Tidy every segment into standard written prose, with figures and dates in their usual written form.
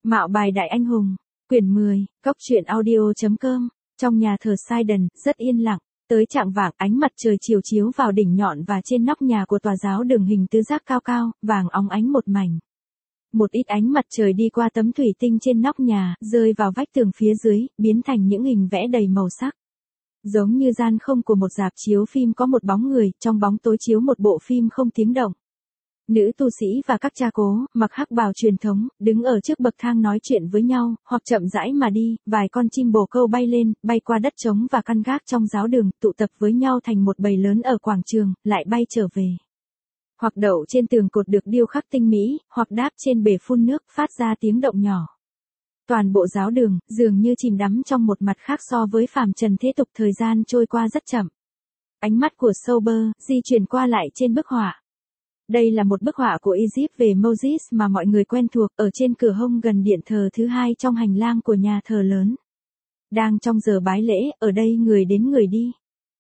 Mạo bài đại anh hùng, quyển 10, Cốc truyện audio.com, trong nhà thờ Sidon, rất yên lặng, tới chạng vạng ánh mặt trời chiều chiếu vào đỉnh nhọn và trên nóc nhà của tòa giáo đường hình tứ giác cao cao, vàng óng ánh một mảnh. Một ít ánh mặt trời đi qua tấm thủy tinh trên nóc nhà, rơi vào vách tường phía dưới, biến thành những hình vẽ đầy màu sắc. Giống như gian không của một rạp chiếu phim có một bóng người, trong bóng tối chiếu một bộ phim không tiếng động. Nữ tu sĩ và các cha cố, mặc hắc bào truyền thống, đứng ở trước bậc thang nói chuyện với nhau, hoặc chậm rãi mà đi, vài con chim bồ câu bay lên, bay qua đất trống và căn gác trong giáo đường, tụ tập với nhau thành một bầy lớn ở quảng trường, lại bay trở về. Hoặc đậu trên tường cột được điêu khắc tinh mỹ, hoặc đáp trên bể phun nước, phát ra tiếng động nhỏ. Toàn bộ giáo đường, dường như chìm đắm trong một mặt khác so với phàm trần thế tục, thời gian trôi qua rất chậm. Ánh mắt của Sober di chuyển qua lại trên bức họa. Đây là một bức họa của Egypt về Moses mà mọi người quen thuộc, ở trên cửa hông gần điện thờ thứ hai trong hành lang của nhà thờ lớn. Đang trong giờ bái lễ, ở đây người đến người đi.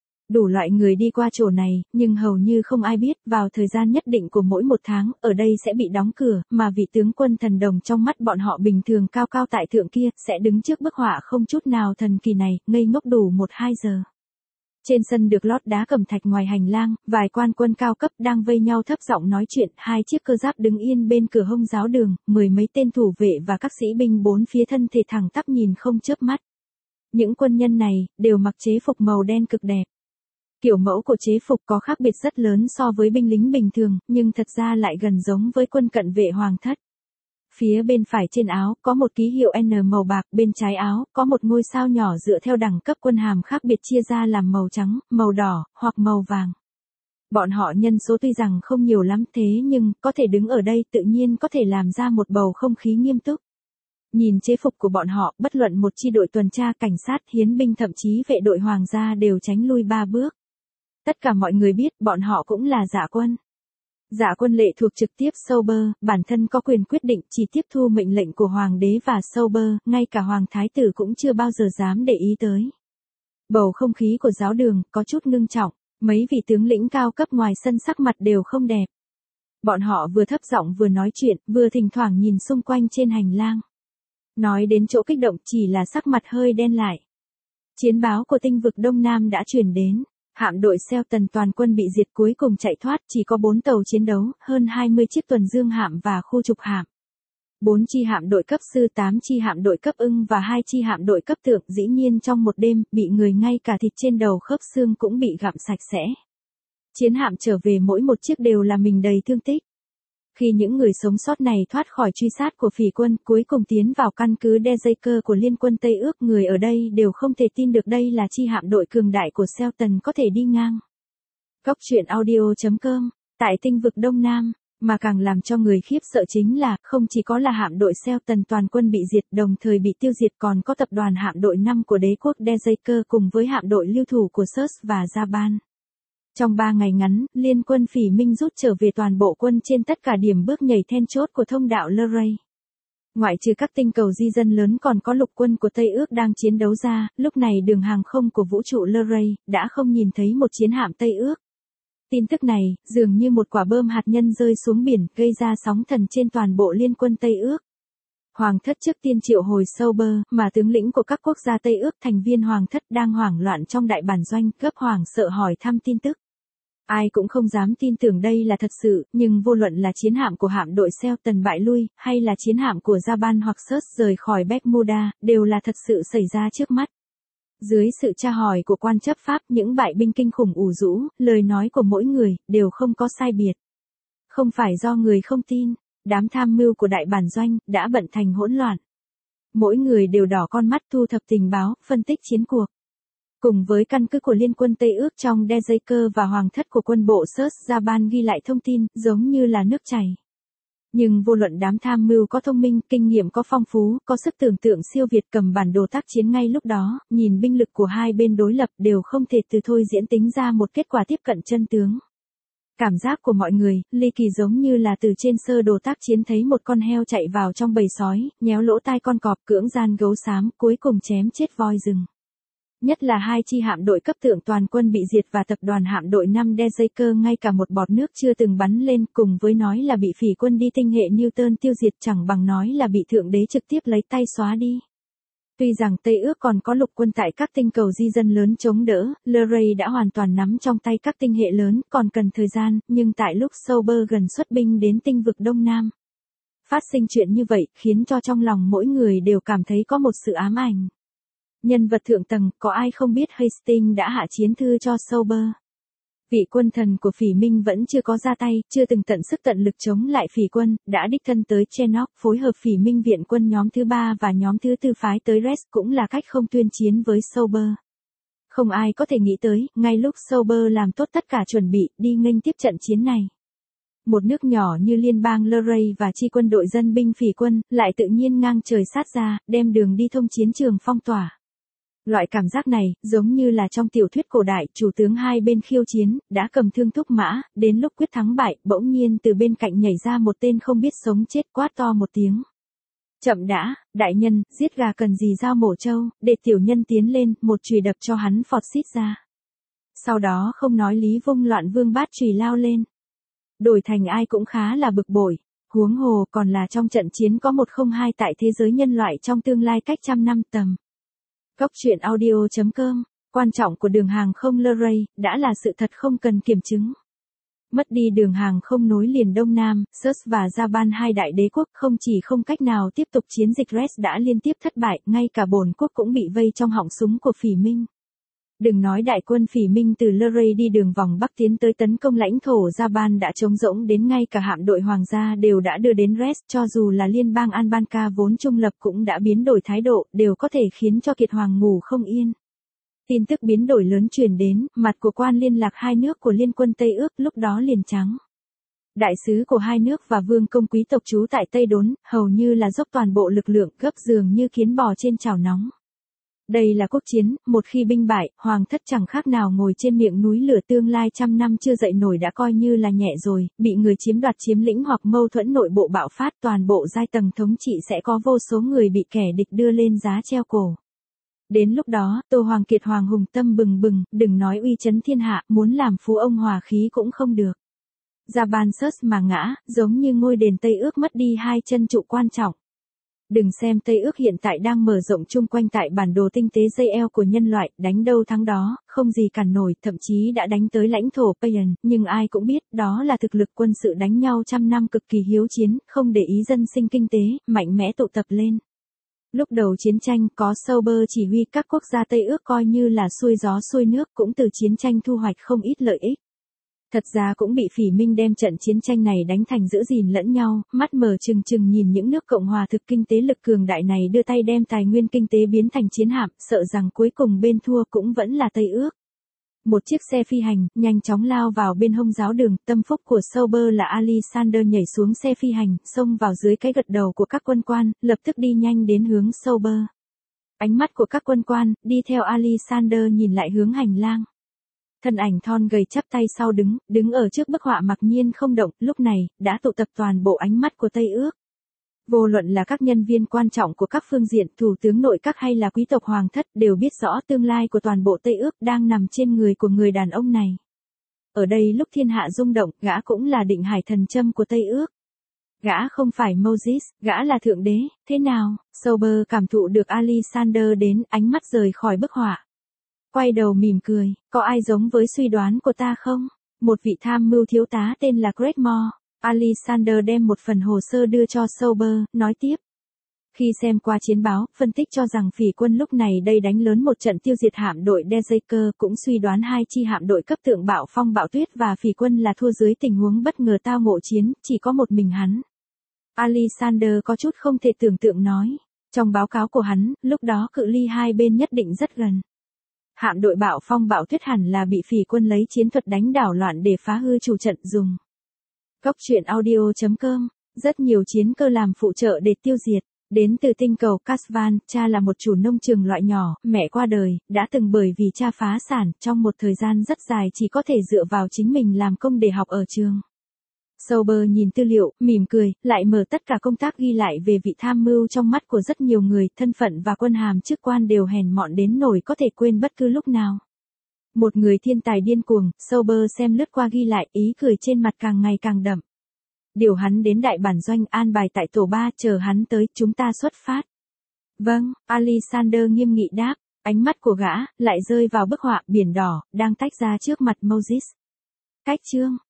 Đủ loại người đi qua chỗ này, nhưng hầu như không ai biết, vào thời gian nhất định của mỗi một tháng, ở đây sẽ bị đóng cửa, mà vị tướng quân thần đồng trong mắt bọn họ bình thường cao cao tại thượng kia, sẽ đứng trước bức họa không chút nào thần kỳ này, ngây ngốc đủ 1-2 giờ. Trên sân được lót đá cẩm thạch ngoài hành lang, vài quan quân cao cấp đang vây nhau thấp giọng nói chuyện, 2 chiếc cơ giáp đứng yên bên cửa hông giáo đường, 10 mấy tên thủ vệ và các sĩ binh bốn phía thân thể thẳng tắp nhìn không chớp mắt. Những quân nhân này, đều mặc chế phục màu đen cực đẹp. Kiểu mẫu của chế phục có khác biệt rất lớn so với binh lính bình thường, nhưng thật ra lại gần giống với quân cận vệ hoàng thất. Phía bên phải trên áo, có một ký hiệu N màu bạc, bên trái áo, có một ngôi sao nhỏ dựa theo đẳng cấp quân hàm khác biệt chia ra làm màu trắng, màu đỏ, hoặc màu vàng. Bọn họ nhân số tuy rằng không nhiều lắm thế nhưng, có thể đứng ở đây tự nhiên có thể làm ra một bầu không khí nghiêm túc. Nhìn chế phục của bọn họ, bất luận một chi đội tuần tra, cảnh sát, hiến binh thậm chí vệ đội hoàng gia đều tránh lui 3 bước. Tất cả mọi người biết bọn họ cũng là dạ quân. Dạ quân lệ thuộc trực tiếp Sober, bản thân có quyền quyết định, chỉ tiếp thu mệnh lệnh của hoàng đế và Sober, ngay cả hoàng thái tử cũng chưa bao giờ dám để ý tới. Bầu không khí của giáo đường có chút ngưng trọng, mấy vị tướng lĩnh cao cấp ngoài sân sắc mặt đều không đẹp. Bọn họ vừa thấp giọng vừa nói chuyện, vừa thỉnh thoảng nhìn xung quanh trên hành lang. Nói đến chỗ kích động chỉ là sắc mặt hơi đen lại. Chiến báo của tinh vực Đông Nam đã truyền đến. Hạm đội Celton toàn quân bị diệt, cuối cùng chạy thoát, chỉ có 4 tàu chiến đấu, hơn 20 chiếc tuần dương hạm và khu trục hạm. 4 chi hạm đội cấp sư, 8 chi hạm đội cấp ưng và 2 chi hạm đội cấp tượng, dĩ nhiên trong một đêm, bị người ngay cả thịt trên đầu khớp xương cũng bị gặm sạch sẽ. Chiến hạm trở về mỗi một chiếc đều là mình đầy thương tích. Khi những người sống sót này thoát khỏi truy sát của phỉ quân, cuối cùng tiến vào căn cứ Dejaker của Liên quân Tây Ước, người ở đây đều không thể tin được đây là chi hạm đội cường đại của Celton có thể đi ngang. Cốc truyện audio.com, tại tinh vực Đông Nam, mà càng làm cho người khiếp sợ chính là, không chỉ có là hạm đội Celton toàn quân bị diệt, đồng thời bị tiêu diệt, còn có tập đoàn hạm đội 5 của đế quốc Dejaker cùng với hạm đội lưu thủ của Surs và Jaban. Trong 3 ngày ngắn, liên quân phỉ Minh rút trở về toàn bộ quân trên tất cả điểm bước nhảy then chốt của thông đạo Luray. Ngoại trừ các tinh cầu di dân lớn, còn có lục quân của Tây Ước đang chiến đấu ra, lúc này đường hàng không của vũ trụ Luray đã không nhìn thấy một chiến hạm Tây Ước. Tin tức này, dường như một quả bom hạt nhân rơi xuống biển, gây ra sóng thần trên toàn bộ liên quân Tây Ước. Hoàng thất trước tiên triệu hồi Sober, mà tướng lĩnh của các quốc gia Tây Ước, thành viên hoàng thất đang hoảng loạn trong đại bản doanh, gấp hoảng sợ hỏi thăm tin tức. Ai cũng không dám tin tưởng đây là thật sự, nhưng vô luận là chiến hạm của hạm đội Celton bại lui, hay là chiến hạm của Jaban hoặc Surs rời khỏi Bermuda, đều là thật sự xảy ra trước mắt. Dưới sự tra hỏi của quan chấp pháp, những bại binh kinh khủng ù rũ, lời nói của mỗi người, đều không có sai biệt. Không phải do người không tin, đám tham mưu của đại bản doanh, đã bận thành hỗn loạn. Mỗi người đều đỏ con mắt thu thập tình báo, phân tích chiến cuộc. Cùng với căn cứ của Liên quân Tây Ước trong Dejaker và hoàng thất của quân bộ Surs Jaban ghi lại thông tin, giống như là nước chảy. Nhưng vô luận đám tham mưu có thông minh, kinh nghiệm có phong phú, có sức tưởng tượng siêu việt, cầm bản đồ tác chiến ngay lúc đó, nhìn binh lực của hai bên đối lập đều không thể từ thôi diễn tính ra một kết quả tiếp cận chân tướng. Cảm giác của mọi người, ly kỳ giống như là từ trên sơ đồ tác chiến thấy một con heo chạy vào trong bầy sói, nhéo lỗ tai con cọp, cưỡng gian gấu xám, cuối cùng chém chết voi rừng. Nhất là hai chi hạm đội cấp thượng toàn quân bị diệt và tập đoàn hạm đội 5 Dejaker ngay cả một bọt nước chưa từng bắn lên, cùng với nói là bị phỉ quân đi tinh hệ Newton tiêu diệt chẳng bằng nói là bị thượng đế trực tiếp lấy tay xóa đi. Tuy rằng Tây Ước còn có lục quân tại các tinh cầu di dân lớn chống đỡ, Luray đã hoàn toàn nắm trong tay các tinh hệ lớn, còn cần thời gian, nhưng tại lúc Sober gần xuất binh đến tinh vực Đông Nam. Phát sinh chuyện như vậy, khiến cho trong lòng mỗi người đều cảm thấy có một sự ám ảnh. Nhân vật thượng tầng, có ai không biết Hastings đã hạ chiến thư cho Sober. Vị quân thần của phỉ Minh vẫn chưa có ra tay, chưa từng tận sức tận lực chống lại phỉ quân, đã đích thân tới Chernok phối hợp phỉ Minh viện quân nhóm thứ 3 và nhóm thứ 4 phái tới Res cũng là cách không tuyên chiến với Sober. Không ai có thể nghĩ tới, ngay lúc Sober làm tốt tất cả chuẩn bị, đi nghênh tiếp trận chiến này. Một nước nhỏ như liên bang Luray và chi quân đội dân binh phỉ quân, lại tự nhiên ngang trời sát ra, đem đường đi thông chiến trường phong tỏa. Loại cảm giác này, giống như là trong tiểu thuyết cổ đại, chủ tướng hai bên khiêu chiến, đã cầm thương thúc mã, đến lúc quyết thắng bại, bỗng nhiên từ bên cạnh nhảy ra một tên không biết sống chết quát to một tiếng. Chậm đã, đại nhân, giết gà cần gì dao mổ trâu, để tiểu nhân tiến lên, một chùy đập cho hắn phọt xít ra. Sau đó không nói lý vung loạn vương bát chùy lao lên. Đổi thành ai cũng khá là bực bội, huống hồ còn là trong trận chiến có 102 tại thế giới nhân loại trong tương lai cách trăm năm tầm. Cốc truyện audio.com, quan trọng của đường hàng không Luray, đã là sự thật không cần kiểm chứng. Mất đi đường hàng không nối liền Đông Nam, Surs và Japan hai đại đế quốc không chỉ không cách nào tiếp tục chiến dịch Res đã liên tiếp thất bại, ngay cả bổn quốc cũng bị vây trong họng súng của phỉ Minh. Đừng nói đại quân phỉ Minh từ Luray đi đường vòng Bắc tiến tới tấn công lãnh thổ Japan đã trống rỗng đến ngay cả hạm đội hoàng gia đều đã đưa đến Res, cho dù là liên bang Albanka vốn trung lập cũng đã biến đổi thái độ, đều có thể khiến cho Kiệt Hoàng ngủ không yên. Tin tức biến đổi lớn truyền đến, mặt của quan liên lạc hai nước của Liên quân Tây Ước lúc đó liền trắng. Đại sứ của hai nước và vương công quý tộc trú tại Tây Đốn, hầu như là dốc toàn bộ lực lượng gấp dường như kiến bò trên chảo nóng. Đây là quốc chiến, một khi binh bại, hoàng thất chẳng khác nào ngồi trên miệng núi lửa tương lai trăm năm chưa dậy nổi đã coi như là nhẹ rồi, bị người chiếm đoạt chiếm lĩnh hoặc mâu thuẫn nội bộ bạo phát toàn bộ giai tầng thống trị sẽ có vô số người bị kẻ địch đưa lên giá treo cổ. Đến lúc đó, Tô Hoàng Kiệt Hoàng hùng tâm bừng bừng, đừng nói uy chấn thiên hạ, muốn làm phú ông hòa khí cũng không được. Japan Surs mà ngã, giống như ngôi đền Tây Ước mất đi hai chân trụ quan trọng. Đừng xem Tây Ước hiện tại đang mở rộng chung quanh tại bản đồ tinh tế dây eo của nhân loại, đánh đâu thắng đó, không gì cản nổi, thậm chí đã đánh tới lãnh thổ Payan, nhưng ai cũng biết, đó là thực lực quân sự đánh nhau trăm năm cực kỳ hiếu chiến, không để ý dân sinh kinh tế, mạnh mẽ tụ tập lên. Lúc đầu chiến tranh, có Sober chỉ huy các quốc gia Tây Ước coi như là xuôi gió xuôi nước, cũng từ chiến tranh thu hoạch không ít lợi ích. Thật ra cũng bị phỉ Minh đem trận chiến tranh này đánh thành giữ gìn lẫn nhau, mắt mở trừng trừng nhìn những nước Cộng hòa thực kinh tế lực cường đại này đưa tay đem tài nguyên kinh tế biến thành chiến hạm, sợ rằng cuối cùng bên thua cũng vẫn là Tây Ước. Một chiếc xe phi hành, nhanh chóng lao vào bên hông giáo đường, tâm phúc của Sober là Alexander nhảy xuống xe phi hành, xông vào dưới cái gật đầu của các quân quan, lập tức đi nhanh đến hướng Sober. Ánh mắt của các quân quan, đi theo Alexander nhìn lại hướng hành lang. Thân ảnh thon gầy chắp tay sau đứng ở trước bức họa mặc nhiên không động, lúc này, đã tụ tập toàn bộ ánh mắt của Tây Ước. Vô luận là các nhân viên quan trọng của các phương diện, thủ tướng nội các hay là quý tộc hoàng thất, đều biết rõ tương lai của toàn bộ Tây Ước đang nằm trên người của người đàn ông này. Ở đây lúc thiên hạ rung động, gã cũng là định hải thần châm của Tây Ước. Gã không phải Moses, gã là thượng đế, thế nào? Sober cảm thụ được Alexander đến, ánh mắt rời khỏi bức họa. Quay đầu mỉm cười, có ai giống với suy đoán của ta không? Một vị tham mưu thiếu tá tên là Craigmore. Alexander đem một phần hồ sơ đưa cho Sober, nói tiếp. Khi xem qua chiến báo, phân tích cho rằng phỉ quân lúc này đây đánh lớn một trận tiêu diệt hạm đội Dejaker, cũng suy đoán hai chi hạm đội cấp thượng bạo phong bạo tuyết và phỉ quân là thua dưới tình huống bất ngờ tao ngộ chiến, chỉ có một mình hắn. Alexander có chút không thể tưởng tượng nói. Trong báo cáo của hắn, lúc đó cự ly hai bên nhất định rất gần. Hạm đội bạo phong bạo tuyết hẳn là bị phỉ quân lấy chiến thuật đánh đảo loạn để phá hư chủ trận dùng. Cốc truyện audio.com, rất nhiều chiến cơ làm phụ trợ để tiêu diệt. Đến từ tinh cầu Casvan, cha là một chủ nông trường loại nhỏ, mẹ qua đời, đã từng bởi vì cha phá sản, trong một thời gian rất dài chỉ có thể dựa vào chính mình làm công để học ở trường. Sauber nhìn tư liệu, mỉm cười, lại mở tất cả công tác ghi lại về vị tham mưu trong mắt của rất nhiều người, thân phận và quân hàm chức quan đều hèn mọn đến nỗi có thể quên bất cứ lúc nào. Một người thiên tài điên cuồng, Sauber xem lướt qua ghi lại, ý cười trên mặt càng ngày càng đậm. Điều hắn đến đại bản doanh an bài tại tổ 3, chờ hắn tới, chúng ta xuất phát. Vâng, Alexander nghiêm nghị đáp, ánh mắt của gã lại rơi vào bức họa biển đỏ đang tách ra trước mặt Moses. Cách chương